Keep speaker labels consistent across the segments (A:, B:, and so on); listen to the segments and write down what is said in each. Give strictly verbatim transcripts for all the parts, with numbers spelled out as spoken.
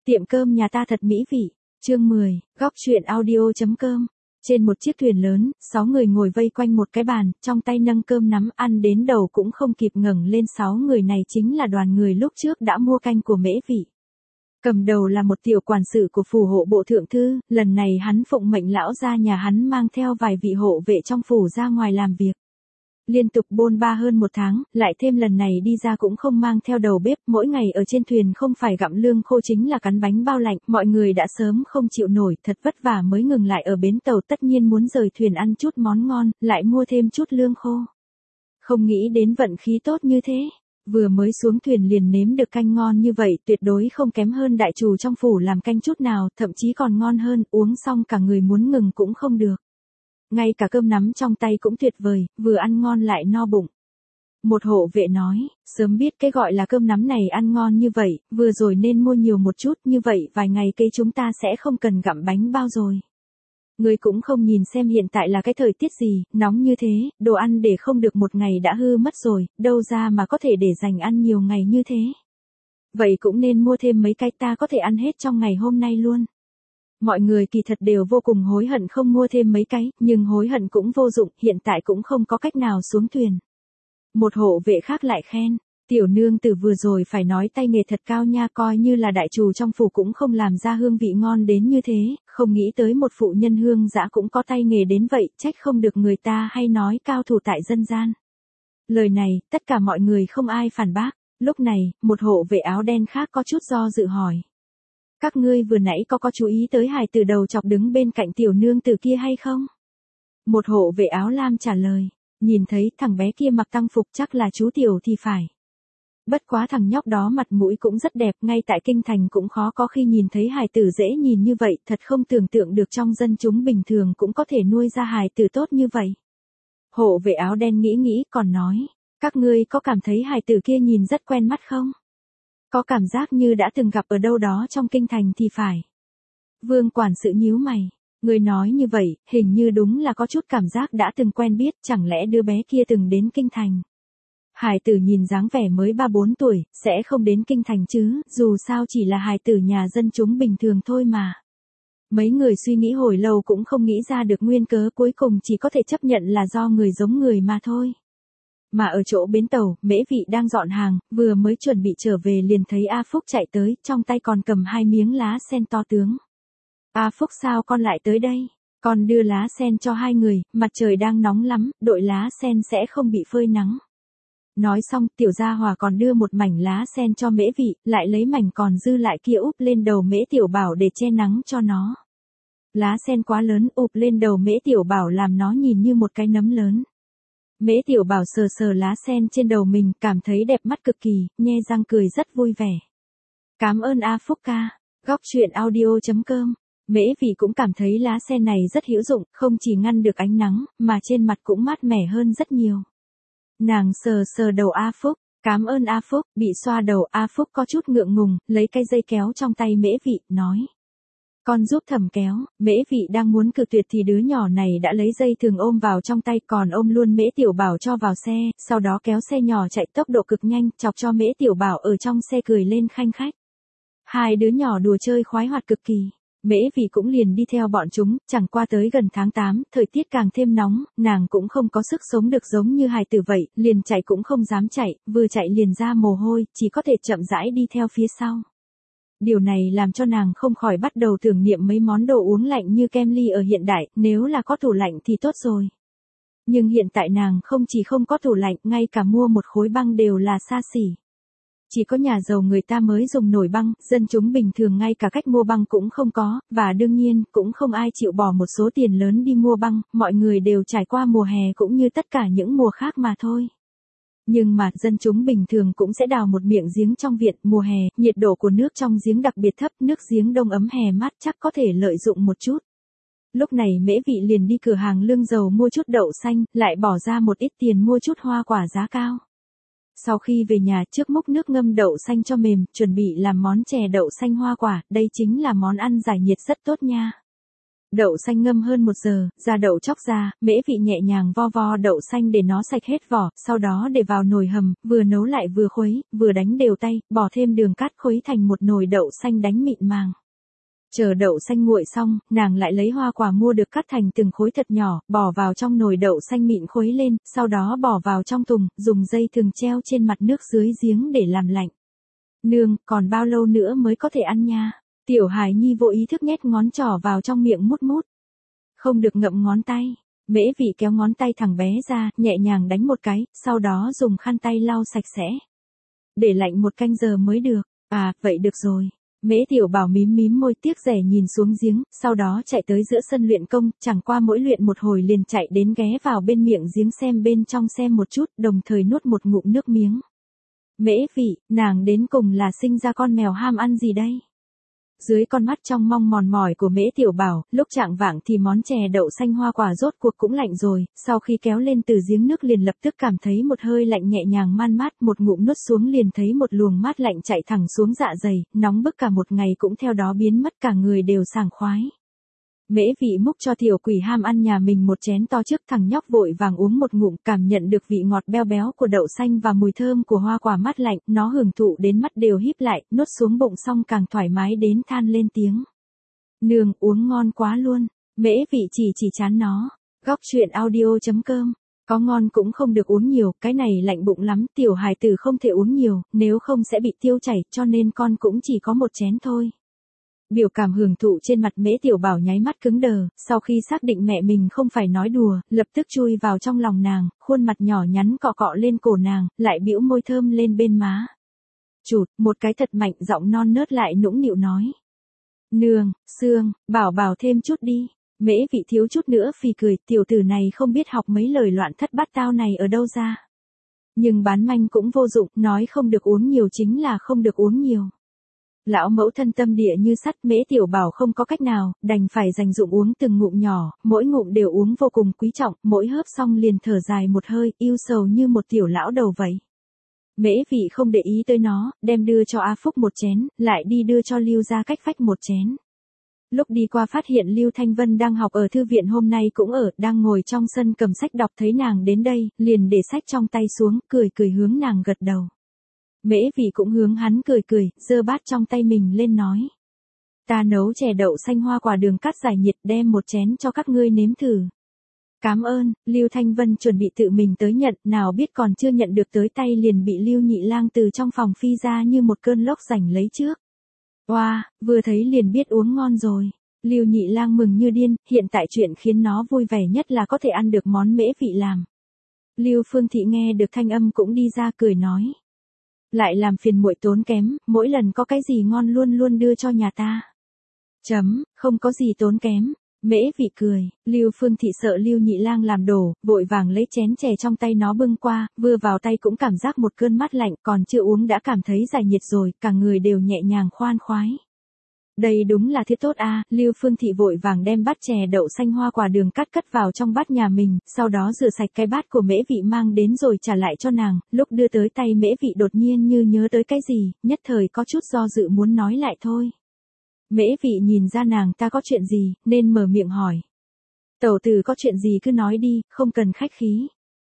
A: Tiệm cơm nhà ta thật mỹ vị. Chương mười, góc truyện audio.com. Trên một chiếc thuyền lớn, sáu người ngồi vây quanh một cái bàn, trong tay nâng cơm nắm ăn đến đầu cũng không kịp ngẩng lên. Sáu người này chính là đoàn người lúc trước đã mua canh của Mễ Vị. Cầm đầu là một tiểu quản sự của phủ hộ bộ thượng thư, lần này hắn phụng mệnh lão gia nhà hắn mang theo vài vị hộ vệ trong phủ ra ngoài làm việc. Liên tục bôn ba hơn một tháng, lại thêm lần này đi ra cũng không mang theo đầu bếp, mỗi ngày ở trên thuyền không phải gặm lương khô chính là cắn bánh bao lạnh, mọi người đã sớm không chịu nổi, thật vất vả mới ngừng lại ở bến tàu, tất nhiên muốn rời thuyền ăn chút món ngon, lại mua thêm chút lương khô. Không nghĩ đến vận khí tốt như thế, vừa mới xuống thuyền liền nếm được canh ngon như vậy, tuyệt đối không kém hơn đại trù trong phủ làm canh chút nào, thậm chí còn ngon hơn, uống xong cả người muốn ngừng cũng không được. Ngay cả cơm nắm trong tay cũng tuyệt vời, vừa ăn ngon lại no bụng. Một hộ vệ nói, sớm biết cái gọi là cơm nắm này ăn ngon như vậy, vừa rồi nên mua nhiều một chút, như vậy vài ngày cây chúng ta sẽ không cần gặm bánh bao rồi. Người cũng không nhìn xem hiện tại là cái thời tiết gì, nóng như thế, đồ ăn để không được một ngày đã hư mất rồi, đâu ra mà có thể để dành ăn nhiều ngày như thế. Vậy cũng nên mua thêm mấy cái ta có thể ăn hết trong ngày hôm nay luôn. Mọi người kỳ thật đều vô cùng hối hận không mua thêm mấy cái, nhưng hối hận cũng vô dụng, hiện tại cũng không có cách nào xuống thuyền. Một hộ vệ khác lại khen, tiểu nương tử vừa rồi phải nói tay nghề thật cao nha, coi như là đại trù trong phủ cũng không làm ra hương vị ngon đến như thế, không nghĩ tới một phụ nhân hương dã cũng có tay nghề đến vậy, trách không được người ta hay nói cao thủ tại dân gian. Lời này, tất cả mọi người không ai phản bác, lúc này, một hộ vệ áo đen khác có chút do dự hỏi. Các ngươi vừa nãy có có chú ý tới hài tử đầu chọc đứng bên cạnh tiểu nương tử kia hay không? Một hộ vệ áo lam trả lời, nhìn thấy thằng bé kia mặc tăng phục chắc là chú tiểu thì phải. Bất quá thằng nhóc đó mặt mũi cũng rất đẹp, ngay tại kinh thành cũng khó có khi nhìn thấy hài tử dễ nhìn như vậy, thật không tưởng tượng được trong dân chúng bình thường cũng có thể nuôi ra hài tử tốt như vậy. Hộ vệ áo đen nghĩ nghĩ còn nói, các ngươi có cảm thấy hài tử kia nhìn rất quen mắt không? Có cảm giác như đã từng gặp ở đâu đó trong kinh thành thì phải. Vương quản sự nhíu mày, người nói như vậy, hình như đúng là có chút cảm giác đã từng quen biết, chẳng lẽ đứa bé kia từng đến kinh thành. Hài tử nhìn dáng vẻ mới ba bốn tuổi, sẽ không đến kinh thành chứ, dù sao chỉ là hài tử nhà dân chúng bình thường thôi mà. Mấy người suy nghĩ hồi lâu cũng không nghĩ ra được nguyên cớ, cuối cùng chỉ có thể chấp nhận là do người giống người mà thôi. Mà ở chỗ bến tàu, Mễ Vị đang dọn hàng, vừa mới chuẩn bị trở về liền thấy A Phúc chạy tới, trong tay còn cầm hai miếng lá sen to tướng. A Phúc sao con lại tới đây? Con đưa lá sen cho hai người, mặt trời đang nóng lắm, đội lá sen sẽ không bị phơi nắng. Nói xong, tiểu gia hòa còn đưa một mảnh lá sen cho Mễ Vị, lại lấy mảnh còn dư lại kia úp lên đầu Mễ Tiểu Bảo để che nắng cho nó. Lá sen quá lớn ụp lên đầu Mễ Tiểu Bảo làm nó nhìn như một cái nấm lớn. Mễ Tiểu Bảo sờ sờ lá sen trên đầu mình, cảm thấy đẹp mắt cực kỳ, nhe răng cười rất vui vẻ. Cảm ơn A Phúc ca. Góc truyện audio.com. Mễ Vị cũng cảm thấy lá sen này rất hữu dụng, không chỉ ngăn được ánh nắng, mà trên mặt cũng mát mẻ hơn rất nhiều. Nàng sờ sờ đầu A Phúc, cảm ơn A Phúc, bị xoa đầu A Phúc có chút ngượng ngùng, lấy cái dây kéo trong tay Mễ Vị, nói. Con giúp thẩm kéo, Mễ Vị đang muốn cự tuyệt thì đứa nhỏ này đã lấy dây thừng ôm vào trong tay, còn ôm luôn Mễ Tiểu Bảo cho vào xe, sau đó kéo xe nhỏ chạy tốc độ cực nhanh, chọc cho Mễ Tiểu Bảo ở trong xe cười lên khanh khách. Hai đứa nhỏ đùa chơi khoái hoạt cực kỳ. Mễ Vị cũng liền đi theo bọn chúng, chẳng qua tới gần tháng tám, thời tiết càng thêm nóng, nàng cũng không có sức sống được giống như hài tử vậy, liền chạy cũng không dám chạy, vừa chạy liền ra mồ hôi, chỉ có thể chậm rãi đi theo phía sau. Điều này làm cho nàng không khỏi bắt đầu tưởng niệm mấy món đồ uống lạnh như kem ly ở hiện đại, nếu là có tủ lạnh thì tốt rồi. Nhưng hiện tại nàng không chỉ không có tủ lạnh, ngay cả mua một khối băng đều là xa xỉ. Chỉ có nhà giàu người ta mới dùng nổi băng, dân chúng bình thường ngay cả cách mua băng cũng không có, và đương nhiên, cũng không ai chịu bỏ một số tiền lớn đi mua băng, mọi người đều trải qua mùa hè cũng như tất cả những mùa khác mà thôi. Nhưng mà, dân chúng bình thường cũng sẽ đào một miệng giếng trong viện, mùa hè, nhiệt độ của nước trong giếng đặc biệt thấp, nước giếng đông ấm hè mát chắc có thể lợi dụng một chút. Lúc này Mễ Vị liền đi cửa hàng lương dầu mua chút đậu xanh, lại bỏ ra một ít tiền mua chút hoa quả giá cao. Sau khi về nhà trước múc nước ngâm đậu xanh cho mềm, chuẩn bị làm món chè đậu xanh hoa quả, đây chính là món ăn giải nhiệt rất tốt nha. Đậu xanh ngâm hơn một giờ, ra đậu chóc ra, Mễ Vị nhẹ nhàng vo vo đậu xanh để nó sạch hết vỏ, sau đó để vào nồi hầm, vừa nấu lại vừa khuấy, vừa đánh đều tay, bỏ thêm đường cát khuấy thành một nồi đậu xanh đánh mịn màng. Chờ đậu xanh nguội xong, nàng lại lấy hoa quả mua được cắt thành từng khối thật nhỏ, bỏ vào trong nồi đậu xanh mịn khuấy lên, sau đó bỏ vào trong thùng, dùng dây thừng treo trên mặt nước dưới giếng để làm lạnh. Nương, còn bao lâu nữa mới có thể ăn nha? Tiểu Hải Nhi vô ý thức nhét ngón trỏ vào trong miệng mút mút. Không được ngậm ngón tay. Mễ Vị kéo ngón tay thằng bé ra, nhẹ nhàng đánh một cái, sau đó dùng khăn tay lau sạch sẽ. Để lạnh một canh giờ mới được. À, vậy được rồi. Mễ Tiểu Bảo mím mím môi tiếc rẻ nhìn xuống giếng, sau đó chạy tới giữa sân luyện công, chẳng qua mỗi luyện một hồi liền chạy đến ghé vào bên miệng giếng xem bên trong xem một chút, đồng thời nuốt một ngụm nước miếng. Mễ Vị, nàng đến cùng là sinh ra con mèo ham ăn gì đây? Dưới con mắt trong mong mòn mỏi của Mễ Tiểu Bảo, lúc chạng vạng thì món chè đậu xanh hoa quả rốt cuộc cũng lạnh rồi, sau khi kéo lên từ giếng nước liền lập tức cảm thấy một hơi lạnh nhẹ nhàng man mát, một ngụm nuốt xuống liền thấy một luồng mát lạnh chạy thẳng xuống dạ dày, nóng bức cả một ngày cũng theo đó biến mất, cả người đều sảng khoái. Mễ Vị múc cho tiểu quỷ ham ăn nhà mình một chén to trước, thằng nhóc vội vàng uống một ngụm, cảm nhận được vị ngọt béo béo của đậu xanh và mùi thơm của hoa quả mát lạnh, nó hưởng thụ đến mắt đều híp lại, nuốt xuống bụng xong càng thoải mái đến than lên tiếng. Nương, uống ngon quá luôn. Mễ Vị chỉ chỉ chán nó. Góc truyện audio chấm com. Có ngon cũng không được uống nhiều, cái này lạnh bụng lắm, tiểu hài tử không thể uống nhiều, nếu không sẽ bị tiêu chảy, cho nên con cũng chỉ có một chén thôi. Biểu cảm hưởng thụ trên mặt Mễ Tiểu Bảo nháy mắt cứng đờ, sau khi xác định mẹ mình không phải nói đùa, lập tức chui vào trong lòng nàng, khuôn mặt nhỏ nhắn cọ cọ lên cổ nàng, lại bĩu môi thơm lên bên má. Chụt, một cái thật mạnh, giọng non nớt lại nũng nịu nói. Nương, Sương, bảo bảo thêm chút đi. Mễ Vị thiếu chút nữa phì cười, tiểu tử này không biết học mấy lời loạn thất bát tao này ở đâu ra. Nhưng bán manh cũng vô dụng, nói không được uống nhiều chính là không được uống nhiều. Lão mẫu thân tâm địa như sắt, Mễ Tiểu Bảo không có cách nào, đành phải dành dụm uống từng ngụm nhỏ, mỗi ngụm đều uống vô cùng quý trọng, mỗi hớp xong liền thở dài một hơi, yêu sầu như một tiểu lão đầu vậy. Mễ Vị không để ý tới nó, đem đưa cho A Phúc một chén, lại đi đưa cho Lưu Gia Cách Phách một chén. Lúc đi qua phát hiện Lưu Thanh Vân đang học ở thư viện hôm nay cũng ở, đang ngồi trong sân cầm sách đọc, thấy nàng đến đây, liền để sách trong tay xuống, cười cười hướng nàng gật đầu. Mễ Vị cũng hướng hắn cười cười, giơ bát trong tay mình lên nói. Ta nấu chè đậu xanh hoa quả đường cát giải nhiệt, đem một chén cho các ngươi nếm thử. Cám ơn. Lưu Thanh Vân chuẩn bị tự mình tới nhận, nào biết còn chưa nhận được tới tay liền bị Lưu Nhị Lang từ trong phòng phi ra như một cơn lốc giành lấy trước. Oa, wow, vừa thấy liền biết uống ngon rồi. Lưu Nhị Lang mừng như điên, hiện tại chuyện khiến nó vui vẻ nhất là có thể ăn được món Mễ Vị làm. Lưu Phương Thị nghe được thanh âm cũng đi ra cười nói. Lại làm phiền muội tốn kém, mỗi lần có cái gì ngon luôn luôn đưa cho nhà ta. Chấm, không có gì tốn kém. Mễ Vị cười, Lưu Phương Thị sợ Lưu Nhị Lang làm đổ, vội vàng lấy chén chè trong tay nó bưng qua, vừa vào tay cũng cảm giác một cơn mát lạnh, còn chưa uống đã cảm thấy giải nhiệt rồi, cả người đều nhẹ nhàng khoan khoái. Đây đúng là thiết tốt a. À, Lưu Phương Thị vội vàng đem bát chè đậu xanh hoa quả đường cát cất vào trong bát nhà mình, sau đó rửa sạch cái bát của Mễ Vị mang đến rồi trả lại cho nàng, lúc đưa tới tay Mễ Vị đột nhiên như nhớ tới cái gì, nhất thời có chút do dự muốn nói lại thôi. Mễ Vị nhìn ra nàng ta có chuyện gì, nên mở miệng hỏi. Tẩu tử có chuyện gì cứ nói đi, không cần khách khí.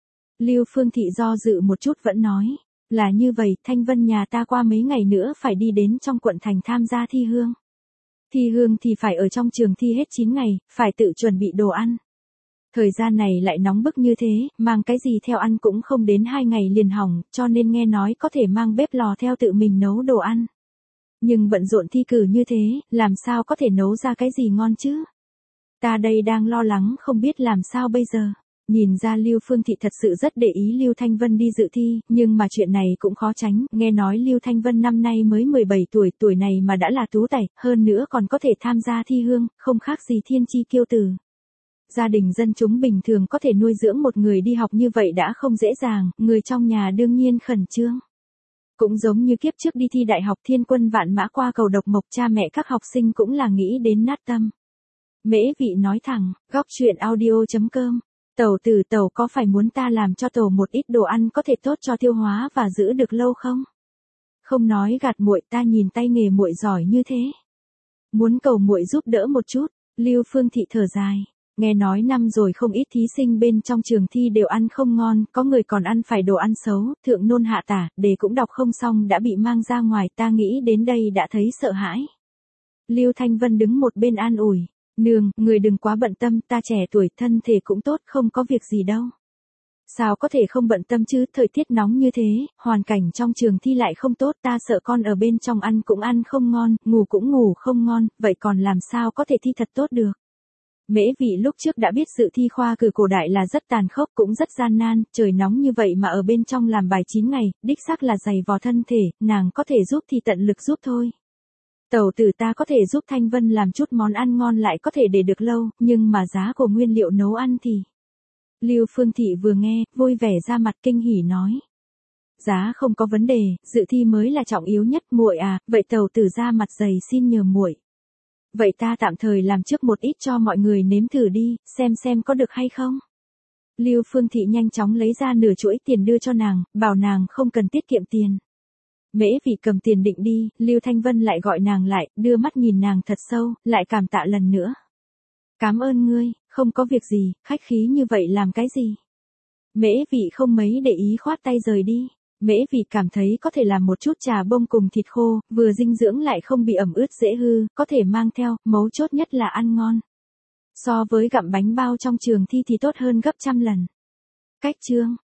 A: Lưu Phương Thị do dự một chút vẫn nói. Là như vậy, Thanh Vân nhà ta qua mấy ngày nữa phải đi đến trong quận thành tham gia thi hương. Thi hương thì phải ở trong trường thi hết chín ngày, phải tự chuẩn bị đồ ăn. Thời gian này lại nóng bức như thế, mang cái gì theo ăn cũng không đến hai ngày liền hỏng, cho nên nghe nói có thể mang bếp lò theo tự mình nấu đồ ăn. Nhưng bận rộn thi cử như thế, làm sao có thể nấu ra cái gì ngon chứ? Ta đây đang lo lắng không biết làm sao bây giờ. Nhìn ra Lưu Phương Thị thật sự rất để ý Lưu Thanh Vân đi dự thi, nhưng mà chuyện này cũng khó tránh, nghe nói Lưu Thanh Vân năm nay mới mười bảy tuổi, tuổi này mà đã là tú tài, hơn nữa còn có thể tham gia thi hương, không khác gì thiên chi kiêu tử. Gia đình dân chúng bình thường có thể nuôi dưỡng một người đi học như vậy đã không dễ dàng, người trong nhà đương nhiên khẩn trương. Cũng giống như kiếp trước đi thi đại học thiên quân vạn mã qua cầu độc mộc, cha mẹ các học sinh cũng là nghĩ đến nát tâm. Mễ Vị nói thẳng, góc truyện audio chấm com. Tẩu tử tẩu có phải muốn ta làm cho tẩu một ít đồ ăn có thể tốt cho tiêu hóa và giữ được lâu không? Không nói gạt muội, ta nhìn tay nghề muội giỏi như thế. Muốn cầu muội giúp đỡ một chút. Lưu Phương Thị thở dài. Nghe nói năm rồi không ít thí sinh bên trong trường thi đều ăn không ngon, có người còn ăn phải đồ ăn xấu, thượng nôn hạ tả, đề cũng đọc không xong đã bị mang ra ngoài, ta nghĩ đến đây đã thấy sợ hãi. Lưu Thanh Vân đứng một bên an ủi. Nương, người đừng quá bận tâm, ta trẻ tuổi, thân thể cũng tốt, không có việc gì đâu. Sao có thể không bận tâm chứ, thời tiết nóng như thế, hoàn cảnh trong trường thi lại không tốt, ta sợ con ở bên trong ăn cũng ăn không ngon, ngủ cũng ngủ không ngon, vậy còn làm sao có thể thi thật tốt được. Mễ Vị lúc trước đã biết sự thi khoa cử cổ đại là rất tàn khốc cũng rất gian nan, trời nóng như vậy mà ở bên trong làm bài chín ngày, đích xác là dày vò thân thể, nàng có thể giúp thì tận lực giúp thôi. Tẩu tử ta có thể giúp Thanh Vân làm chút món ăn ngon lại có thể để được lâu, nhưng mà giá của nguyên liệu nấu ăn thì... Lưu Phương Thị vừa nghe, vui vẻ ra mặt kinh hỉ nói. Giá không có vấn đề, dự thi mới là trọng yếu nhất, muội à, vậy tẩu tử ra mặt dày xin nhờ muội. Vậy ta tạm thời làm trước một ít cho mọi người nếm thử đi, xem xem có được hay không. Lưu Phương Thị nhanh chóng lấy ra nửa chuỗi tiền đưa cho nàng, bảo nàng không cần tiết kiệm tiền. Mễ Vị cầm tiền định đi, Lưu Thanh Vân lại gọi nàng lại, đưa mắt nhìn nàng thật sâu, lại cảm tạ lần nữa. Cảm ơn ngươi, không có việc gì, khách khí như vậy làm cái gì. Mễ Vị không mấy để ý khoát tay rời đi. Mễ Vị cảm thấy có thể làm một chút trà bông cùng thịt khô, vừa dinh dưỡng lại không bị ẩm ướt dễ hư, có thể mang theo, mấu chốt nhất là ăn ngon. So với gặm bánh bao trong trường thi thì tốt hơn gấp trăm lần. Cách chương